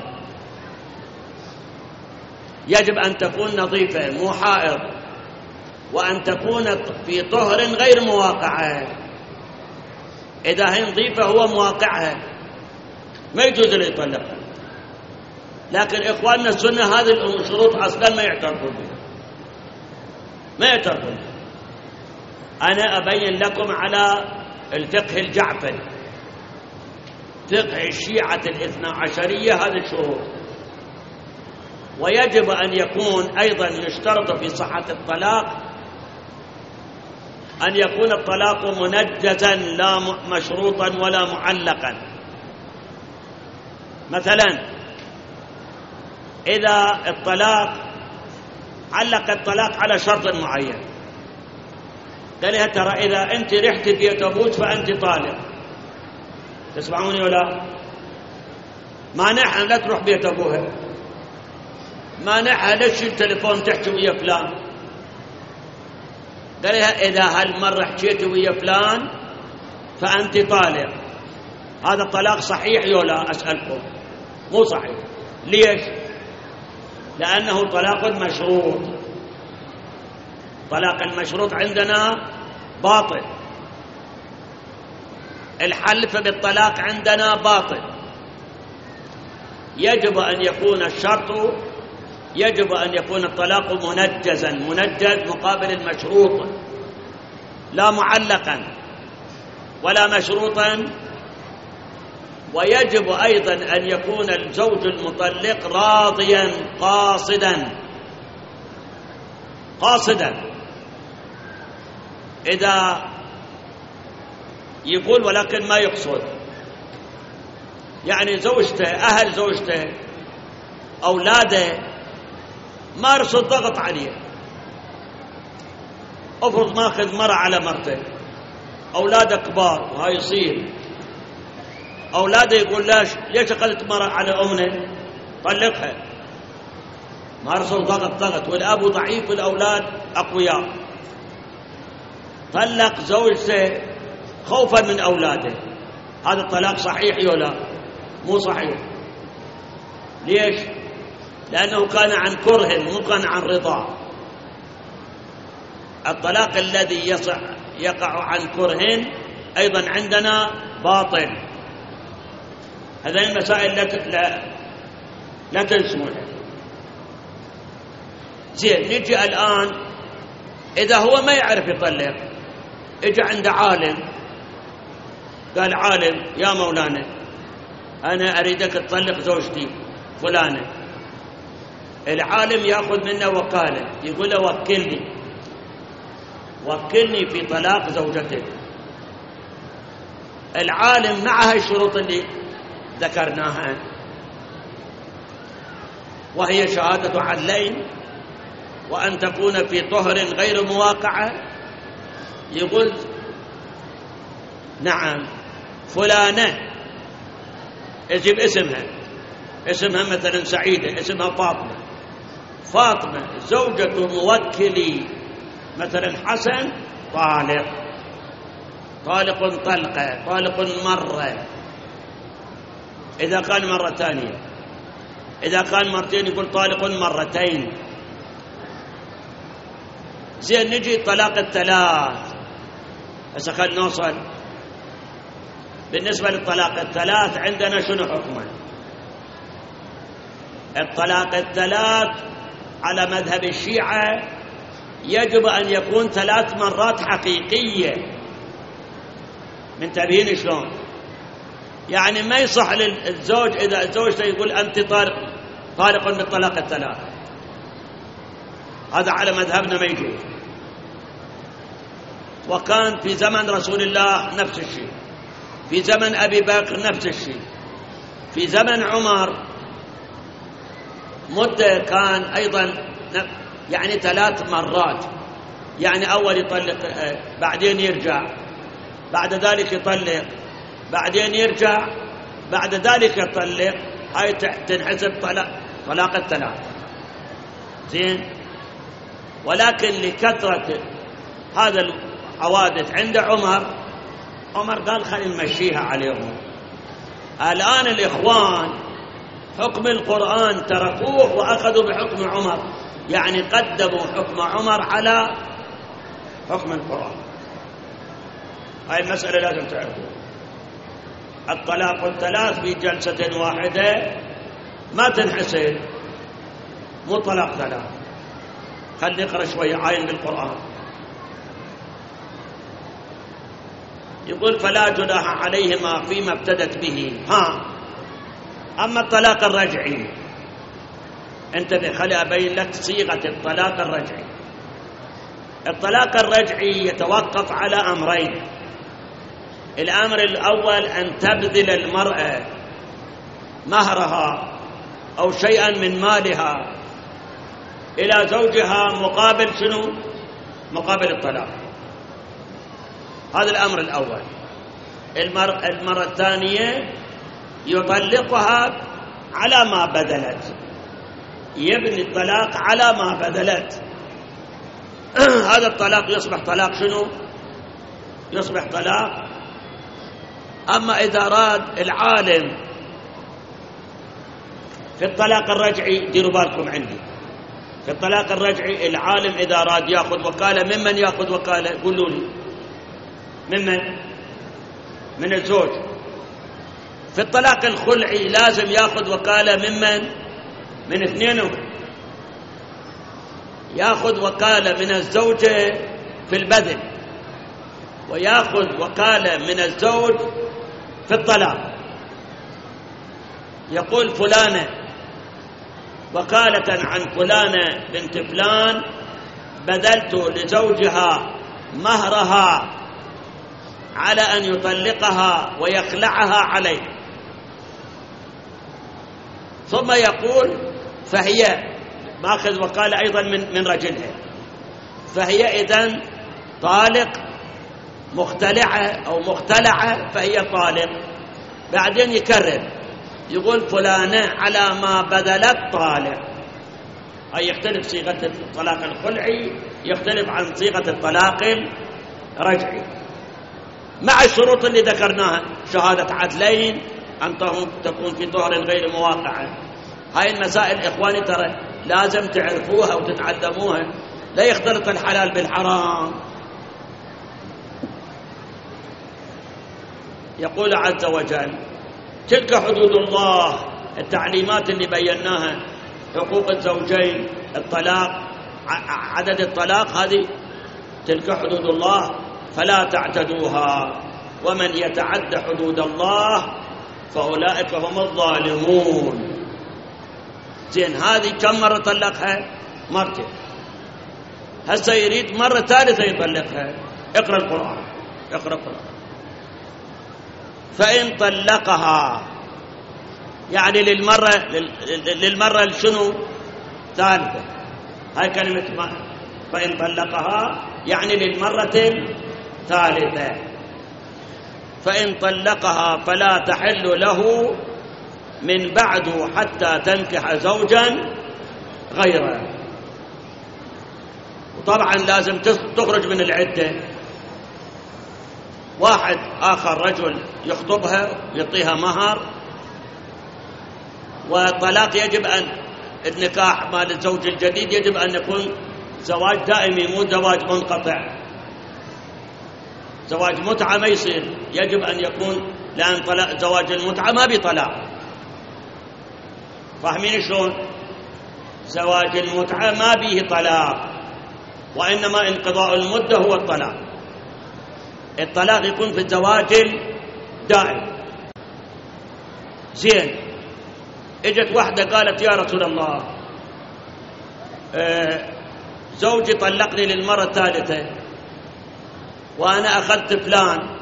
يجب أن تكون نظيفة مو حائض، وأن تكون في طهر غير مواقعة. إذا هي نظيفة هو مواقعها ما يجوز له يطلقها، لكن إخواننا السنة هذه الشروط أصلا ما يعترفون بها، ما يعترفون بها. أنا أبين لكم على الفقه الجعفري، فقه الشيعة الاثنا عشرية هذه الشروط. ويجب أن يكون أيضا يشترط في صحة الطلاق أن يكون الطلاق منجزا لا مشروطا ولا معلقا. مثلا إذا الطلاق علق الطلاق على شرط معين، قال لها ترى إذا أنت رحت بيت أبوك فأنت طالق، تسمعوني ولا؟ مانعها لا تروح بيت أبوها، مانعها لا تشيل التليفون تحكي ويا فلان. قال لها إذا هالمرة حكيت ويا فلان فأنت طالق. هذا الطلاق صحيح ولا؟ أسألكم. مو صحيح. ليش؟ لأنه طلاق مشروط. طلاق المشروط عندنا باطل، الحلف بالطلاق عندنا باطل. يجب أن يكون الشرط، يجب أن يكون الطلاق منجزا، منجز مقابل المشروط، لا معلقا ولا مشروطا. ويجب أيضا أن يكون الزوج المطلق راضيا قاصدا. إذا يقول ولكن ما يقصد، يعني زوجته، أهل زوجته، أولاده، مارسوا الضغط عليه. أفرض ماخذ مرة على مرته، أولاده كبار وهاي يصير، أولاده يقول ليش أخذت مرة على أمنا، طلقها. مارسوا الضغط، والأب ضعيف والأولاد أقوياء، طلق زوجته خوفا من أولاده. هذا الطلاق صحيح ولا؟ مو صحيح. ليش؟ لأنه كان عن كره مو كان عن رضا. الطلاق الذي يقع عن كره أيضا عندنا باطل. هذه المسائل لا تنسونها. زين، نجي الآن إذا هو ما يعرف يطلق، اجى عند عالم قال عالم يا مولانا أنا أريدك تطلق زوجتي فلانة. العالم يأخذ منه وكالة، يقول له وكلني في طلاق زوجتك. العالم مع هاي الشروط اللي ذكرناها، وهي شهادة عدلين وأن تكون في طهر غير مواقعة، يقول نعم فلانة، يجيب اسمها مثلا سعيدة، اسمها فاطمة زوجة موكلي مثلا حسن، طالق طلقة، طالق مرة. إذا كان مرة ثانية، إذا كان مرتين يقول طالق مرتين. زين، نجي طلاق الثلاث. هسه خلينا نوصل. بالنسبة للطلاق الثلاث عندنا شنو حكمه؟ الطلاق الثلاث على مذهب الشيعة يجب أن يكون 3 مرات حقيقية. من تبين شلون؟ يعني ما يصح للزوج إذا زوجته يقول أنت طالق بالطلاق الثلاث، هذا على مذهبنا ما يجوز. وكان في زمن رسول الله نفس الشيء، في زمن أبي بكر نفس الشيء، في زمن عمر مدة كان أيضا يعني 3 مرات. يعني أول يطلق، بعدين يرجع، بعد ذلك يطلق، بعدين يرجع، بعد ذلك يطلق. هاي تنحسب طلاق الثلاث. زين، ولكن لكثرة هذا الحوادث عند عمر قال خلينا نمشيها عليهم. الآن الإخوان حكم القرآن تركوه وأخذوا بحكم عمر، يعني قدموا حكم عمر على حكم القرآن. هاي المسألة لازم تعرفوا. الطلاق الثلاث في جلسة واحدة ما تنحسد، مو طلاق ثلاث. خلي نقرأ شوية عاين بالقرآن. يقول فلا جناح عليهما فيما ابتدت به. أما الطلاق الرجعي، انتبه خلي أبين لك صيغة الطلاق الرجعي. الطلاق الرجعي يتوقف على أمرين. الأمر الأول أن تبذل المرأة مهرها أو شيئا من مالها إلى زوجها مقابل شنو؟ مقابل الطلاق. هذا الأمر الأول. المرة الثانية يطلقها على ما بذلت، يبني الطلاق على ما بذلت. هذا الطلاق يصبح طلاق شنو؟ يصبح طلاق. أما إذا أراد العالم في الطلاق الرجعي، ديروا بالكم عندي، في الطلاق الرجعي العالم إذا أراد يأخذ وكالة، ممن يأخذ وكالة؟ قولوا لي ممن؟ من الزوج. في الطلاق الخلعي لازم يأخذ وكالة ممن؟ من اثنينهم. يأخذ وكالة من الزوجة في البذل، ويأخذ وكالة من الزوج في الطلاق. يقول فلانة وكالة عن فلانة بنت فلان بذلت لزوجها مهرها على أن يطلقها ويخلعها عليه. ثم يقول فهي ماخذ وكالة أيضا من رجلها، فهي إذن طالق، مختلعة أو مختلعة فهي طالق. بعدين يكرر يقول فلانة على ما بذلت طالق. أي يختلف صيغة الطلاق الخلعي، يختلف عن صيغة الطلاق الرجعي، مع الشروط اللي ذكرناها: شهادة عدلين، أن تكون في طهر غير مواقعة. هاي المسائل إخواني ترى لازم تعرفوها وتتعلموها، لا يختلط الحلال بالحرام. يقول عز وجل تلك حدود الله، التعليمات اللي بيناها، حقوق الزوجين، الطلاق، عدد الطلاق، هذه تلك حدود الله فلا تعتدوها، ومن يتعد حدود الله فأولئك هم الظالمون. زين، هذه كم مرة طلقها؟ مرتين. هسه يريد مرة ثالثة يطلقها. اقرأ القرآن، اقرأ القرآن. فإن طلقها يعني للمرة شنو؟ ثالثة. هاي كلمة ما. فإن طلقها يعني للمرة الثالثة. فإن طلقها فلا تحل له من بعد حتى تنكح زوجا غيره. وطبعا لازم تخرج من العدة. واحد آخر رجل يخطبها يعطيها مهر، والطلاق يجب أن النكاح مال الزوج الجديد يجب أن يكون زواج دائمي، مو زواج منقطع. زواج متعة ما يصير، يجب أن يكون، لأن زواج المتعة ما بطلاق. فاهمين شلون؟ زواج المتعة ما به طلاق، وإنما انقضاء المدة هو الطلاق. الطلاق يكون في الزواج الدائم. زين، اجت واحدة قالت يا رسول الله زوجي طلقني للمرة الثالثة وأنا أخذت فلان،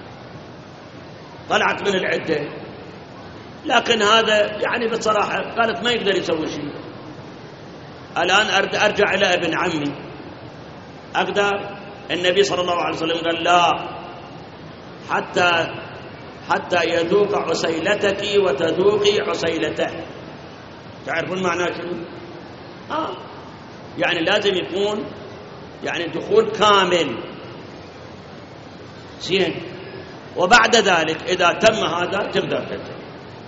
طلعت من العدة، لكن هذا يعني بصراحة قالت ما يقدر يسوي شيء. الآن أرجع إلى ابن عمي، أقدر؟ النبي صلى الله عليه وسلم قال لا، حتى يذوق عسيلتك وتذوقي عسيلته. تعرفون معناه شنو؟ يعني لازم يكون يعني دخول كامل. زين، وبعد ذلك إذا تم هذا تقدر ترجع.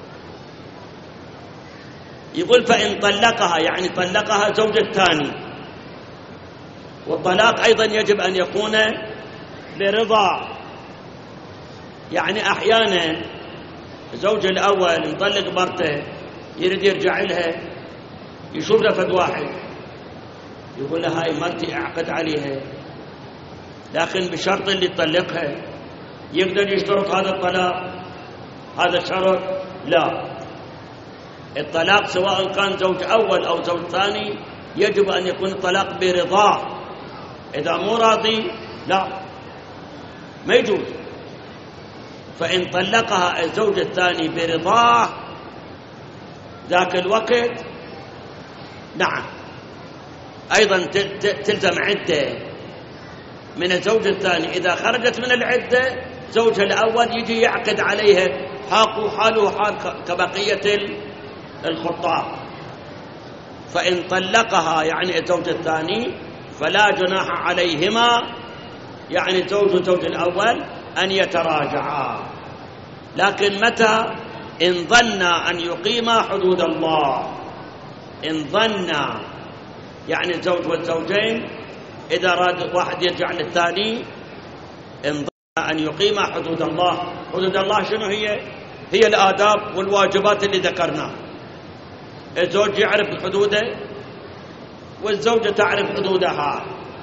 يقول فإن طلقها يعني طلقها زوج الثاني. والطلاق أيضا يجب أن يكون برضا. يعني أحيانا الزوج الأول يطلق مرته يريد يرجع لها، يشوف لفد واحد يقول لها هاي مرتي أعقد عليها، لكن بشرط اللي يطلقها. يقدر يشترط هذا الطلاق؟ هذا الشرط؟ لا. الطلاق سواء كان زوج أول أو زوج ثاني يجب أن يكون الطلاق برضاه. إذا مو راضي لا، ما يجوز. فإن طلقها الزوج الثاني برضاه ذاك الوقت نعم أيضا تلزم عدة من الزوج الثاني. إذا خرجت من العدة زوجها الأول يجي يعقد عليها حاله حال كبقية الخطاب. فإن طلقها يعني الزوج الثاني فلا جناح عليهما، يعني الزوج الأول أن يتراجعا، لكن متى؟ إن ظنا أن يقيما حدود الله. إن ظنا يعني الزوج والزوجين إذا أراد واحد يرجع للثاني، إن ظنا أن يقيما حدود الله. حدود الله شنو هي؟ هي الآداب والواجبات اللي ذكرناها. الزوج يعرف حدوده والزوجة تعرف حدودها،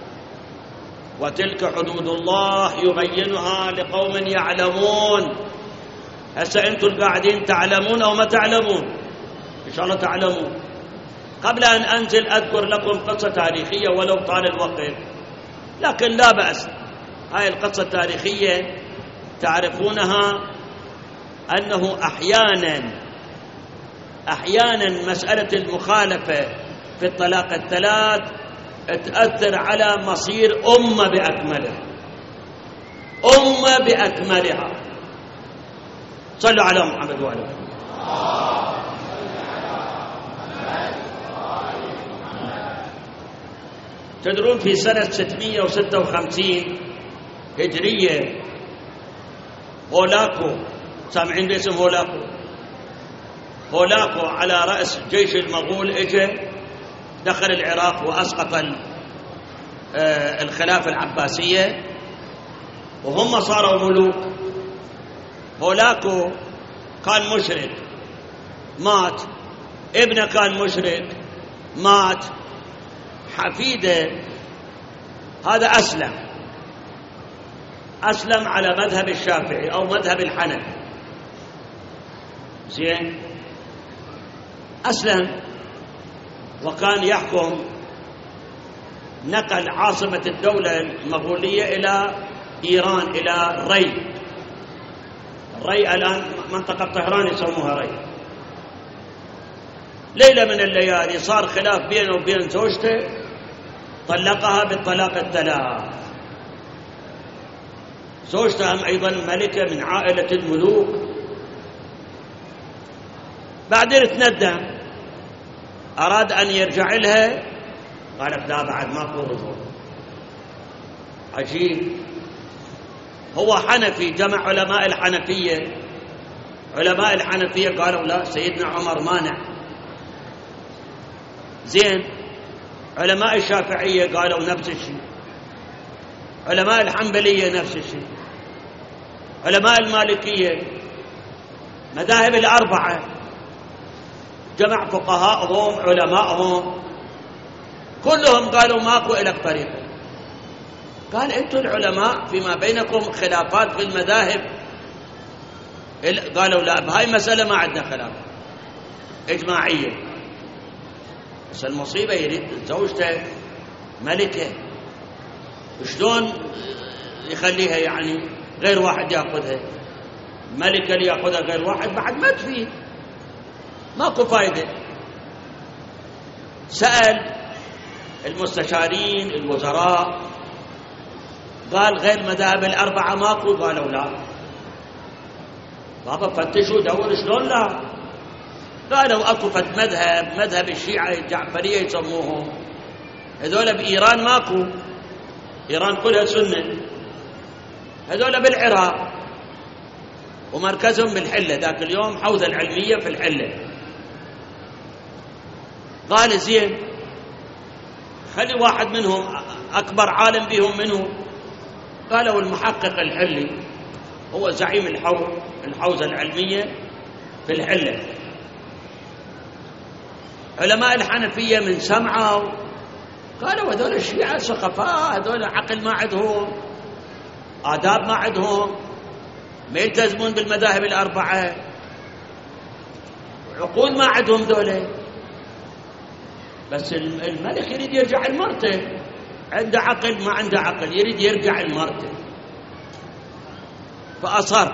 وتلك حدود الله يبينها لقوم يعلمون. هسه أنتم القاعدين تعلمون أو ما تعلمون؟ إن شاء الله تعلمون. قبل أن أنزل أذكر لكم قصة تاريخية ولو طال الوقت، لكن لا بأس. هاي القصة التاريخية تعرفونها أنه أحيانا مسألة المخالفة في الطلاق الثلاث تأثر على مصير أمة بأكملها. صلوا على محمد وعلى آله. تدرون في سنة 656 هجرية هولاكو، سامعين باسم هولاكو على رأس جيش المغول اجى دخل العراق وأسقط الخلافة العباسية وهم صاروا ملوك. هولاكو كان مشرك مات، ابنه كان مشرك مات، حفيده هذا أسلم على مذهب الشافعي أو مذهب الحنفي. زين، أسلم وكان يحكم، نقل عاصمة الدولة المغولية إلى إيران، إلى الري الآن منطقة طهران يسموها ري. ليلة من الليالي صار خلاف بينه وبين زوجته، طلقها بالطلاق الثلاث. زوجته أيضا ملكة من عائلة الملوك. بعدين تندم، أراد أن يرجع لها، قالت لا بعد ماكو رجوع. عجيب، هو حنفي، جمع علماء الحنفية قالوا لا، سيدنا عمر مانع. زين، علماء الشافعية قالوا نفس الشيء، علماء الحنبلية نفس الشيء، علماء المالكية، مذاهب الأربعة، جمع فقهاءهم علماءهم كلهم قالوا ماكو إلك طريقة. قال أنتم العلماء فيما بينكم خلافات في المذاهب. قالوا لا، بهاي مسألة ما عندنا خلاف، إجماعية. بس المصيبة يريد زوجته ملكة، شلون يخليها يعني غير واحد يأخذها؟ ملكة اللي يأخذها غير واحد بعد ما تفيد، ماكو فايدة. سأل المستشارين الوزراء، قال غير مذاهب الأربعة ماكو؟ قالوا لا. بابا فتشوا دوروا، شلون لا؟ قالوا اكو فد مذهب الشيعة الجعفرية يسموهم، هذول بإيران ماكو، إيران كلها سنة، هذول بالعراق ومركزهم بالحلة، ذاك اليوم حوزة العلمية في الحلة. قال زين، خلي واحد منهم أكبر عالم بهم منه. قالوا المحقق الحلي هو زعيم الحوزة العلمية في الحلة. علماء الحنفية من سمعوا قالوا هذول الشيعة سخفاء، هذول عقل ما عندهم، آداب ما عندهم، ما يلتزمون بالمذاهب الأربعة، عقول ما عندهم دولة. بس الملك يريد يرجع المرته، عنده عقل ما عنده عقل، يريد يرجع المرته، فأصر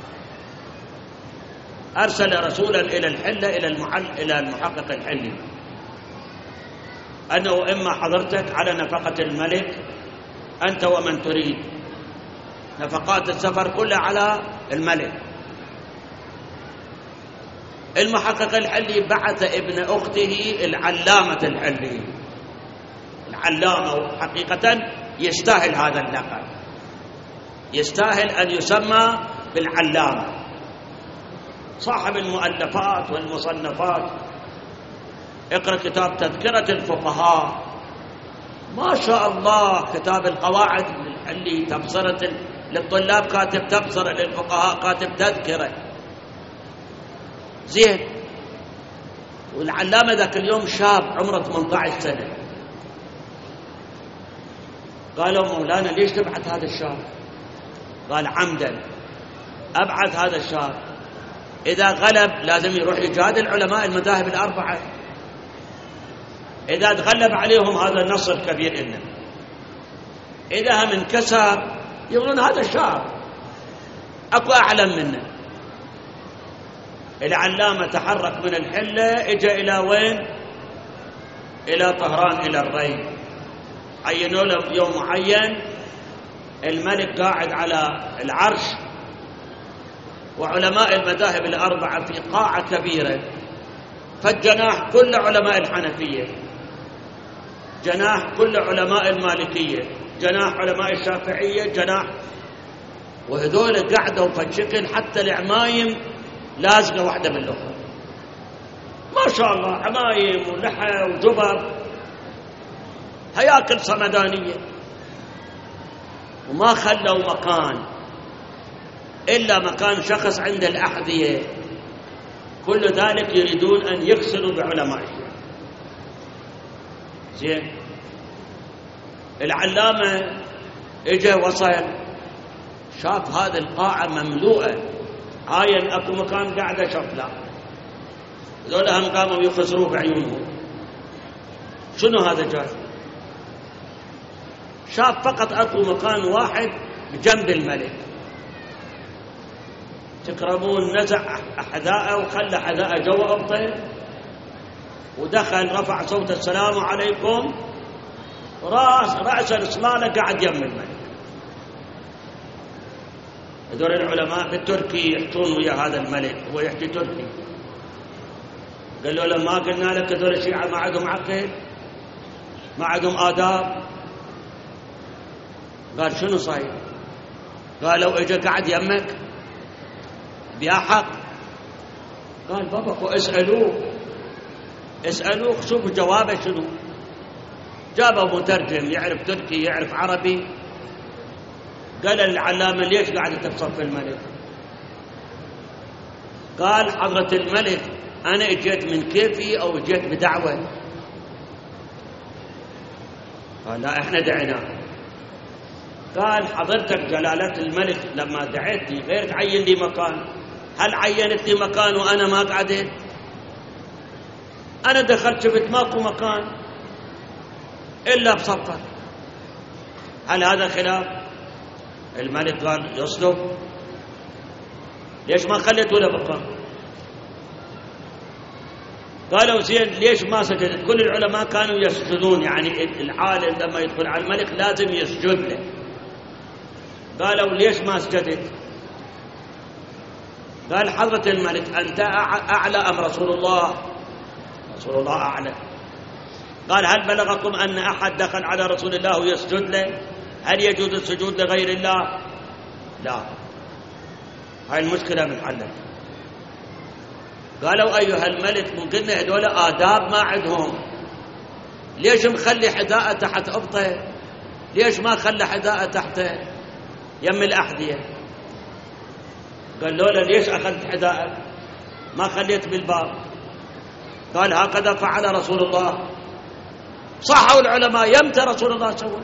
أرسل رسولا إلى الحلة إلى المحقق الحلي أنه إما حضرتك على نفقة الملك أنت ومن تريد، نفقات السفر كلها على الملك. المحقق الحلي بعث ابن أخته العلامة الحلي، العلامة حقيقة يستاهل هذا اللقب، يستاهل أن يسمى بالعلامة، صاحب المؤلفات والمصنفات. اقرأ كتاب تذكرة الفقهاء، ما شاء الله، كتاب القواعد الحلي، تبصرة للطلاب كاتب تبصرة، للفقهاء كاتب تذكرة، زين. والعلامة ذاك اليوم شاب عمره 18 سنة. قالوا مولانا ليش تبعث هذا الشاب؟ قال عمدا أبعث هذا الشاب، إذا غلب لازم يروح يجادل علماء المذاهب الأربعة، إذا تغلب عليهم هذا النصر الكبير إلنا، إذا هم انكسر يقولون هذا الشاب أكو أعلم منه. العلامة تحرك من الحلة، إجا إلى وين؟ إلى طهران، إلى الري. عينوا له يوم معين، الملك قاعد على العرش وعلماء المذاهب الأربعة في قاعة كبيرة، فالجناح كل علماء الحنفية، جناح كل علماء المالكية، جناح علماء الشافعية، جناح، وهذول قعدوا فالشكل حتى العمايم لازقة واحدة بالأخرى، ما شاء الله، عمايم ولحى وجبر، هياكل صمدانية، وما خلوا مكان إلا مكان شخص عند الأحذية، كل ذلك يريدون أن يغسلوا بعلمائهم. زين. العلامة اجى وصل، شاف هذه القاعة مملوءة، عاين اكو مكان قاعدة، شاف لا، ذولا هم قاموا يخسروا بعيونهم، شنو هذا جاي؟ شاف فقط اكو مكان واحد بجنب الملك، تقربون، نزع حذاءه وخلى حذاءه جوا أبطه، ودخل رفع صوت السلام عليكم، رأس الإصلالة قاعد يم الملك. هذول العلماء بالتركي يحكون ويا هذا الملك، هو يحكي تركي، قال له لما قلنا لك هذول الشيعة ما عندهم عقل، ما عندهم آداب؟ قال شنو صاير؟ قال لو اجى قاعد يمك بيا حق. قال بابا اسألوه شوفوا جوابه شنو. جابه مترجم يعرف تركي يعرف عربي، قال العلامة ليش قاعد تفصل في الملك؟ قال حضرة الملك أنا اجيت من كيفي أو اجيت بدعوة؟ قال لا احنا دعيناه. قال حضرتك جلالة الملك لما دعيتني غير تعين لي مكان، هل عينت لي مكان وأنا ما قعدت؟ أنا دخلت شفت ماكو مكان إلا بصفر، هل هذا خلاف؟ الملك قال يصدق، ليش ما خليته له مكان؟ قالوا زين ليش ما سجدت؟ كل العلماء كانوا يسجدون، يعني العالم لما يدخل على الملك لازم يسجد له. قالوا ليش ما سجدت؟ قال حضرة الملك أنت أعلى أم رسول الله؟ رسول الله أعلى. قال هل بلغكم أن أحد دخل على رسول الله ويسجد له؟ هل يجوز السجود لغير الله؟ لا. هاي المشكلة منحلة. قالوا أيها الملك ممكن هذول آداب ما عندهم، ليش مخلي حذاءه تحت أبطه؟ ليش ما خلى حذاءه تحت يم الأحذية؟ قال له ليش أخذت حذاءك ما خليت بالباب؟ قال هكذا فعل رسول الله. صحوا العلماء يمتى رسول الله سوى؟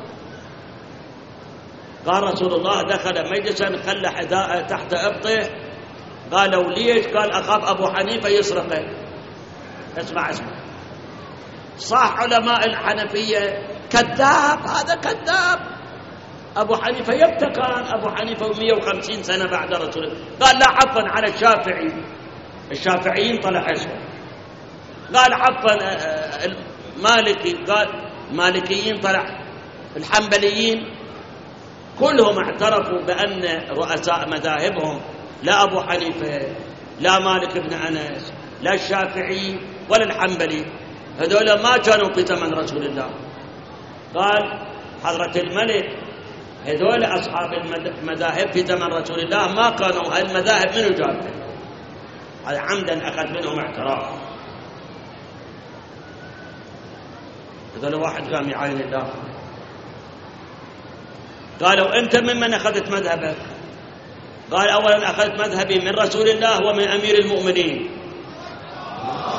قال رسول الله دخل مجلسا خلى حذاءه تحت ابطه. قالوا ليش؟ قال اخاف ابو حنيفه يسرقه. اسمع صح علماء الحنفيه كذاب، هذا كذاب. ابو حنيفه يبتى كان ابو حنيفه 150 سنه بعد رسول الله. قال لا عفوا على الشافعي، الشافعيين طلع اسمه. قال عفوا المالكي، قال مالكيين طلع. الحنبليين كلهم اعترفوا بأن رؤساء مذاهبهم لا أبو حنيفة لا مالك بن أنس لا الشافعي ولا الحنبلي، هذول ما كانوا في زمن رسول الله. قال حضرة الملك هذول أصحاب المذاهب في زمن رسول الله ما كانوا، المذاهب منو جابها؟ هذا عمدا أخذ منهم اعتراف. هذول واحد قام يعاين الله. قالوا أنت ممن أخذت مذهبك؟ قال أولا أخذت مذهبي من رسول الله ومن أمير المؤمنين.